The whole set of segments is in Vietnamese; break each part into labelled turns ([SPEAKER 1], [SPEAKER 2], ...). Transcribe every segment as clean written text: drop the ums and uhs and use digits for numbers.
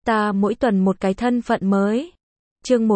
[SPEAKER 1] Ta mỗi tuần một cái thân phận mới. Chương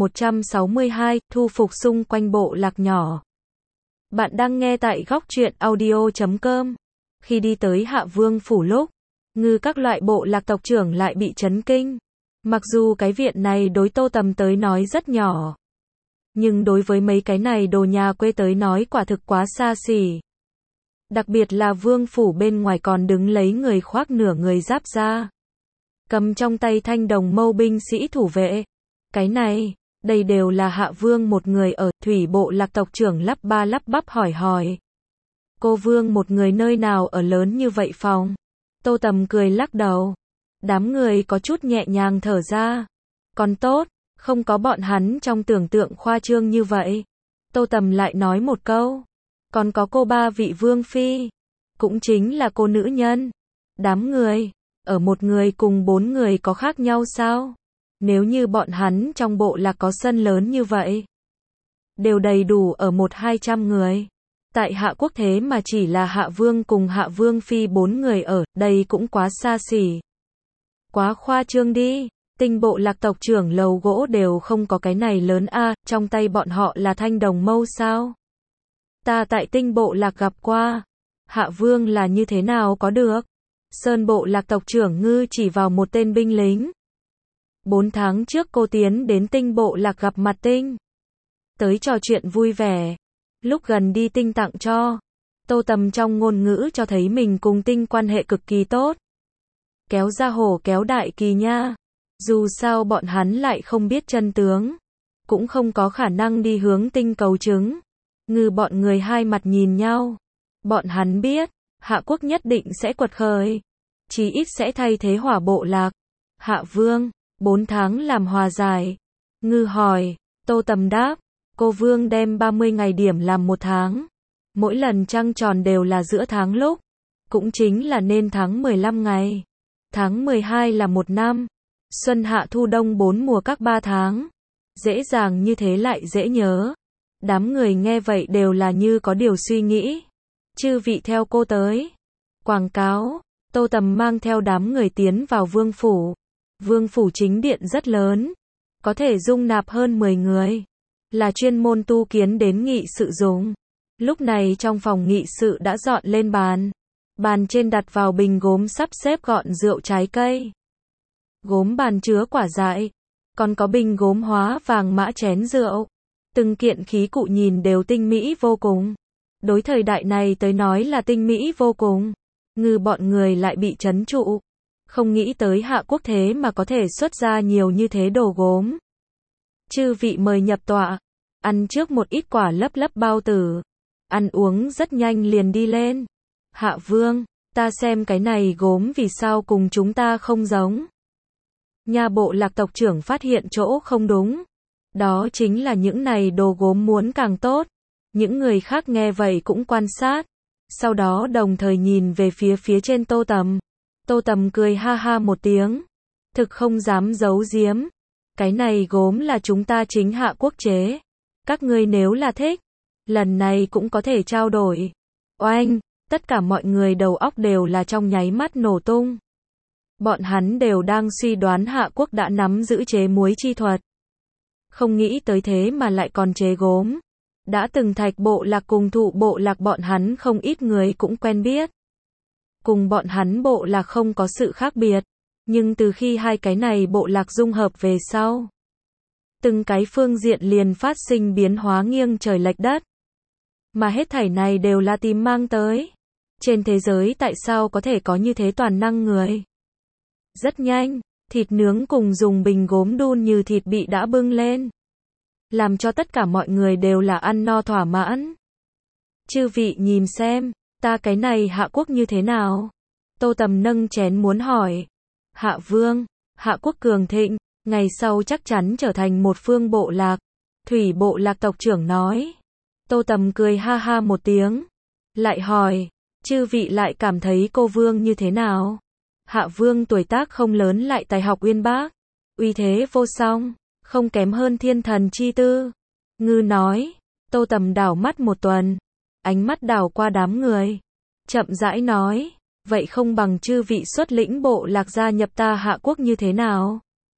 [SPEAKER 1] 1162, thu phục xung quanh bộ lạc nhỏ. Bạn đang nghe tại góc truyện audio.com. Khi đi tới Hạ Vương phủ lúc, Ngư các loại bộ lạc tộc trưởng lại bị chấn kinh. Mặc dù cái viện này đối Tô Tầm tới nói rất nhỏ, nhưng đối với mấy cái này đồ nhà quê tới nói quả thực quá xa xỉ. Đặc biệt là vương phủ bên ngoài còn đứng lấy người khoác nửa người giáp da, cầm trong tay thanh đồng mâu binh sĩ thủ vệ. Cái này, đây đều là Hạ Vương một người ở. Thủy bộ lạc tộc trưởng lắp ba lắp bắp hỏi. Cô Vương một người nơi nào ở lớn như vậy phòng? Tô Tầm cười lắc đầu. Đám người có chút nhẹ nhàng thở ra. Còn tốt, không có bọn hắn trong tưởng tượng khoa trương như vậy. Tô Tầm lại nói một câu. Còn có cô ba vị vương phi, cũng chính là cô nữ nhân. Đám người, ở một người cùng 4 người có khác nhau sao? Nếu như bọn hắn trong bộ lạc có sân lớn như vậy, đều đầy đủ ở 100-200 người. Tại Hạ Quốc thế mà chỉ là Hạ Vương cùng Hạ Vương phi 4 người ở, đây cũng quá xa xỉ. Quá khoa trương đi, Tinh bộ lạc tộc trưởng lầu gỗ đều không có cái này lớn a, trong tay bọn họ là thanh đồng mâu sao? Ta tại Tinh bộ lạc gặp qua. Hạ Vương là như thế nào có được? Sơn bộ lạc tộc trưởng Ngư chỉ vào một tên binh lính. 4 tháng trước cô tiến đến Tinh bộ lạc gặp mặt Tinh, tới trò chuyện vui vẻ. Lúc gần đi Tinh tặng cho. Tô Tầm trong ngôn ngữ cho thấy mình cùng Tinh quan hệ cực kỳ tốt. Kéo ra hổ kéo đại kỳ nha. Dù sao bọn hắn lại không biết chân tướng, cũng không có khả năng đi hướng Tinh cầu chứng. Ngư bọn người hai mặt nhìn nhau. Bọn hắn biết, Hạ Quốc nhất định sẽ quật khởi, chí ít sẽ thay thế Hỏa bộ lạc. Hạ Vương, 4 tháng làm hòa giải. Ngư hỏi. Tô Tầm đáp. Cô Vương đem 30 ngày điểm làm 1 tháng. Mỗi lần trăng tròn đều là giữa tháng lúc, cũng chính là nên tháng 15 ngày. Tháng 12 là 1 năm. Xuân hạ thu đông 4 mùa các 3 tháng. Dễ dàng như thế lại dễ nhớ. Đám người nghe vậy đều là như có điều suy nghĩ. Chư vị theo cô tới. Quảng cáo. Tô Tầm mang theo đám người tiến vào vương phủ. Vương phủ chính điện rất lớn, có thể dung nạp hơn 10 người. Là chuyên môn tu kiến đến nghị sự dùng. Lúc này trong phòng nghị sự đã dọn lên bàn. Bàn trên đặt vào bình gốm sắp xếp gọn rượu trái cây. Gốm bàn chứa quả dại. Còn có bình gốm hóa vàng mã chén rượu. Từng kiện khí cụ nhìn đều tinh mỹ vô cùng. Đối thời đại này tới nói là tinh mỹ vô cùng. Ngư bọn người lại bị trấn trụ. Không nghĩ tới Hạ Quốc thế mà có thể xuất ra nhiều như thế đồ gốm. Chư vị mời nhập tọa. Ăn trước một ít quả lấp lấp bao tử. Ăn uống rất nhanh liền đi lên. Hạ Vương, ta xem cái này gốm vì sao cùng chúng ta không giống. Nhà bộ lạc tộc trưởng phát hiện chỗ không đúng. Đó chính là những này đồ gốm muốn càng tốt. Những người khác nghe vậy cũng quan sát. Sau đó đồng thời nhìn về phía trên Tô Tầm. Tô Tầm cười ha ha một tiếng. Thực không dám giấu giếm. Cái này gốm là chúng ta chính Hạ Quốc chế. Các ngươi nếu là thích, lần này cũng có thể trao đổi. Oanh, tất cả mọi người đầu óc đều là trong nháy mắt nổ tung. Bọn hắn đều đang suy đoán Hạ Quốc đã nắm giữ chế muối chi thuật. Không nghĩ tới thế mà lại còn chế gốm. Đã từng Thạch bộ lạc cùng Thụ bộ lạc bọn hắn không ít người cũng quen biết. Cùng bọn hắn bộ lạc không có sự khác biệt. Nhưng từ khi hai cái này bộ lạc dung hợp về sau, từng cái phương diện liền phát sinh biến hóa nghiêng trời lệch đất. Mà hết thảy này đều là tìm mang tới. Trên thế giới tại sao có thể có như thế toàn năng người? Rất nhanh, thịt nướng cùng dùng bình gốm đun như thịt bị đã bưng lên. Làm cho tất cả mọi người đều là ăn no thỏa mãn. Chư vị nhìn xem, ta cái này Hạ Quốc như thế nào? Tô Tầm nâng chén muốn hỏi. Hạ Vương, Hạ Quốc cường thịnh, ngày sau chắc chắn trở thành một phương bộ lạc. Thủy bộ lạc tộc trưởng nói. Tô Tầm cười ha ha một tiếng. Lại hỏi, chư vị lại cảm thấy cô Vương như thế nào? Hạ Vương tuổi tác không lớn lại tài học uyên bác, uy thế vô song, không kém hơn thiên thần chi tư. Ngư nói. Tô Tầm đảo mắt một tuần, ánh mắt đảo qua đám người, chậm rãi nói. vậy không bằng chư vị xuất lĩnh bộ lạc gia nhập ta Hạ quốc như thế nào?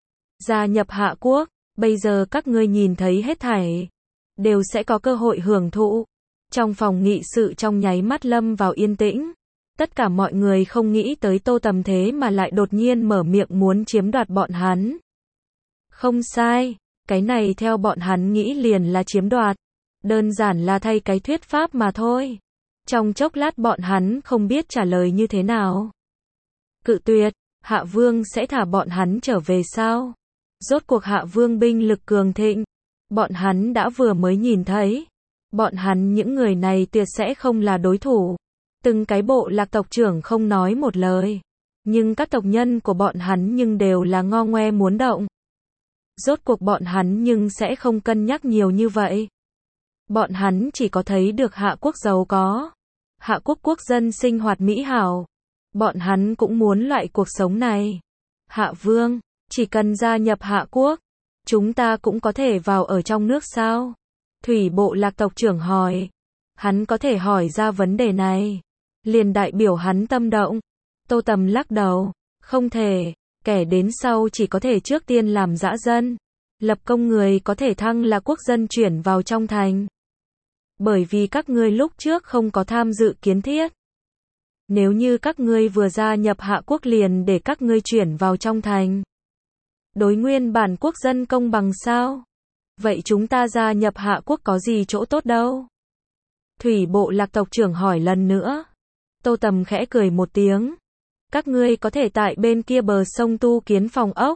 [SPEAKER 1] Gia nhập Hạ quốc, bây giờ các ngươi nhìn thấy hết thảy, đều sẽ có cơ hội hưởng thụ. Trong phòng nghị sự trong nháy mắt lâm vào yên tĩnh. Tất cả mọi người không nghĩ tới Tô Tầm thế mà lại đột nhiên mở miệng muốn chiếm đoạt bọn hắn. Không sai, cái này theo bọn hắn nghĩ liền là chiếm đoạt. Đơn giản là thay cái thuyết pháp mà thôi. Trong chốc lát bọn hắn không biết trả lời như thế nào. Cự tuyệt, Hạ Vương sẽ thả bọn hắn trở về sao? Rốt cuộc Hạ Vương binh lực cường thịnh. Bọn hắn đã vừa mới nhìn thấy. Bọn hắn những người này tuyệt sẽ không là đối thủ. Từng cái bộ lạc tộc trưởng không nói một lời. Nhưng các tộc nhân của bọn hắn nhưng đều là ngo ngoe muốn động. Rốt cuộc bọn hắn nhưng sẽ không cân nhắc nhiều như vậy. Bọn hắn chỉ có thấy được Hạ quốc giàu có. Hạ quốc quốc dân sinh hoạt mỹ hảo. Bọn hắn cũng muốn loại cuộc sống này. Hạ Vương, chỉ cần gia nhập Hạ quốc, chúng ta cũng có thể vào ở trong nước sao? Thủy bộ lạc tộc trưởng hỏi. Hắn có thể hỏi ra vấn đề này. Liền đại biểu hắn tâm động. Tô Tầm lắc đầu. Không thể. Kẻ đến sau chỉ có thể trước tiên làm dã dân. Lập công người có thể thăng là quốc dân chuyển vào trong thành. Bởi vì các ngươi lúc trước không có tham dự kiến thiết. Nếu như các ngươi vừa gia nhập Hạ quốc liền để các ngươi chuyển vào trong thành. Đối nguyên bản quốc dân công bằng sao? Vậy chúng ta gia nhập Hạ quốc có gì chỗ tốt đâu? Thủy bộ lạc tộc trưởng hỏi lần nữa. Tô Tầm khẽ cười một tiếng. Các ngươi có thể tại bên kia bờ sông tu kiến phòng ốc.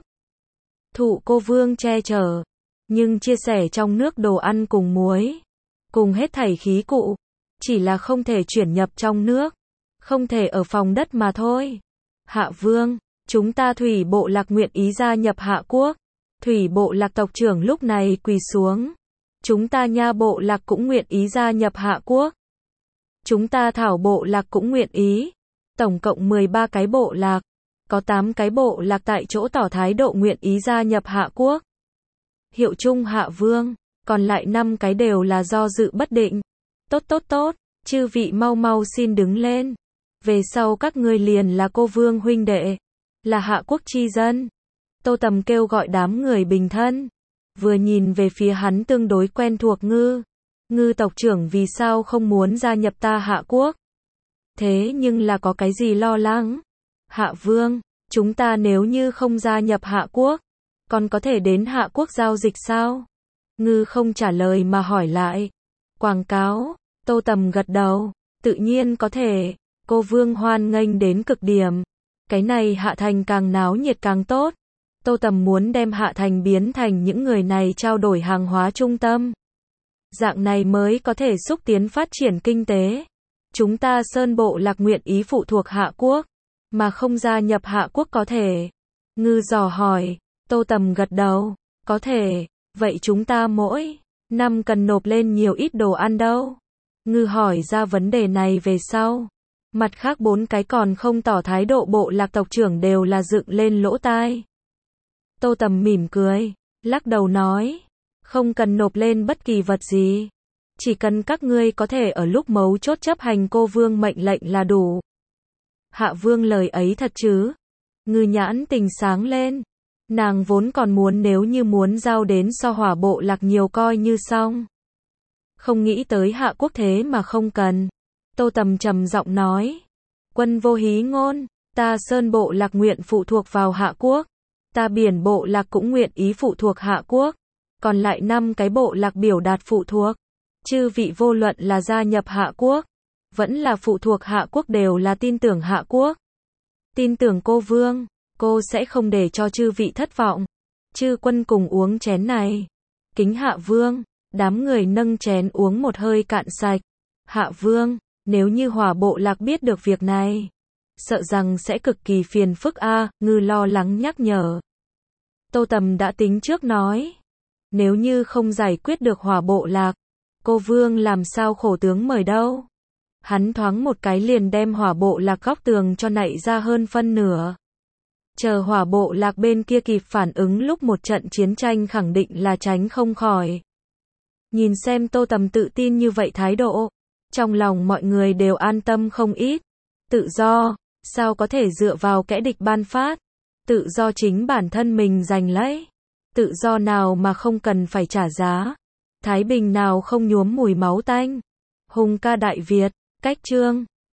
[SPEAKER 1] Thụ cô vương che chở. Nhưng chia sẻ trong nước đồ ăn cùng muối. Cùng hết thảy khí cụ. Chỉ là không thể chuyển nhập trong nước. Không thể ở phòng đất mà thôi. Hạ Vương, chúng ta thủy bộ lạc nguyện ý gia nhập Hạ quốc. Thủy bộ lạc tộc trưởng lúc này quỳ xuống. Chúng ta nha bộ lạc cũng nguyện ý gia nhập Hạ quốc. Chúng ta thảo bộ lạc cũng nguyện ý. Tổng cộng 13 cái bộ lạc. Có 8 cái bộ lạc tại chỗ tỏ thái độ nguyện ý gia nhập Hạ quốc. Hiệu chung Hạ Vương. Còn lại 5 cái đều là do dự bất định. Tốt. Chư vị mau mau xin đứng lên. Về sau các ngươi liền là cô vương huynh đệ. Là Hạ quốc chi dân. Tô Tầm kêu gọi đám người bình thân. Vừa nhìn về phía hắn tương đối quen thuộc Ngư tộc trưởng vì sao không muốn gia nhập ta Hạ quốc? Thế nhưng là có cái gì lo lắng? Hạ Vương, chúng ta nếu như không gia nhập Hạ quốc, còn có thể đến Hạ quốc giao dịch sao? Ngư không trả lời mà hỏi lại. Quảng cáo, Tô Tầm gật đầu, tự nhiên có thể. Cô Vương hoan nghênh đến cực điểm. Cái này Hạ Thành càng náo nhiệt càng tốt. Tô Tầm muốn đem Hạ Thành biến thành những người này trao đổi hàng hóa trung tâm. Dạng này mới có thể xúc tiến phát triển kinh tế. Chúng ta Sơn bộ lạc nguyện ý phụ thuộc Hạ quốc, mà không gia nhập Hạ quốc có thể. Ngư dò hỏi, Tô Tầm gật đầu, có thể, vậy chúng ta mỗi năm cần nộp lên nhiều ít đồ ăn đâu? Ngư hỏi ra vấn đề này về sau. Mặt khác 4 cái còn không tỏ thái độ bộ lạc tộc trưởng đều là dựng lên lỗ tai. Tô Tầm mỉm cười, lắc đầu nói, không cần nộp lên bất kỳ vật gì. Chỉ cần các ngươi có thể ở lúc mấu chốt chấp hành cô vương mệnh lệnh là đủ. Hạ Vương lời ấy thật chứ? Ngư nhãn tình sáng lên. Nàng vốn còn muốn nếu như muốn giao đến so hỏa bộ lạc nhiều coi như xong. Không nghĩ tới Hạ quốc thế mà không cần. Tô Tầm trầm giọng nói. Quân vô hí ngôn, ta Sơn bộ lạc nguyện phụ thuộc vào Hạ quốc. Ta Biển bộ lạc cũng nguyện ý phụ thuộc Hạ quốc. Còn lại 5 cái bộ lạc biểu đạt phụ thuộc. Chư vị vô luận là gia nhập Hạ quốc, vẫn là phụ thuộc Hạ quốc đều là tin tưởng Hạ quốc. Tin tưởng cô Vương, cô sẽ không để cho chư vị thất vọng. Chư quân cùng uống chén này. Kính Hạ Vương, đám người nâng chén uống một hơi cạn sạch. Hạ Vương, nếu như hỏa bộ lạc biết được việc này, sợ rằng sẽ cực kỳ phiền phức a. Ngư lo lắng nhắc nhở. Tô Tầm đã tính trước nói. Nếu như không giải quyết được hỏa bộ lạc, cô Vương làm sao khổ tướng mời đâu. Hắn thoáng một cái liền đem hỏa bộ lạc góc tường cho nạy ra hơn phân nửa. Chờ hỏa bộ lạc bên kia kịp phản ứng lúc một trận chiến tranh khẳng định là tránh không khỏi. Nhìn xem Tô Tầm tự tin như vậy thái độ, trong lòng mọi người đều an tâm không ít. Tự do, Sao có thể dựa vào kẻ địch ban phát? Tự do chính bản thân mình giành lấy. Tự do nào mà không cần phải trả giá? Thái bình nào không nhuốm mùi máu tanh? Hùng ca Đại Việt, cách chương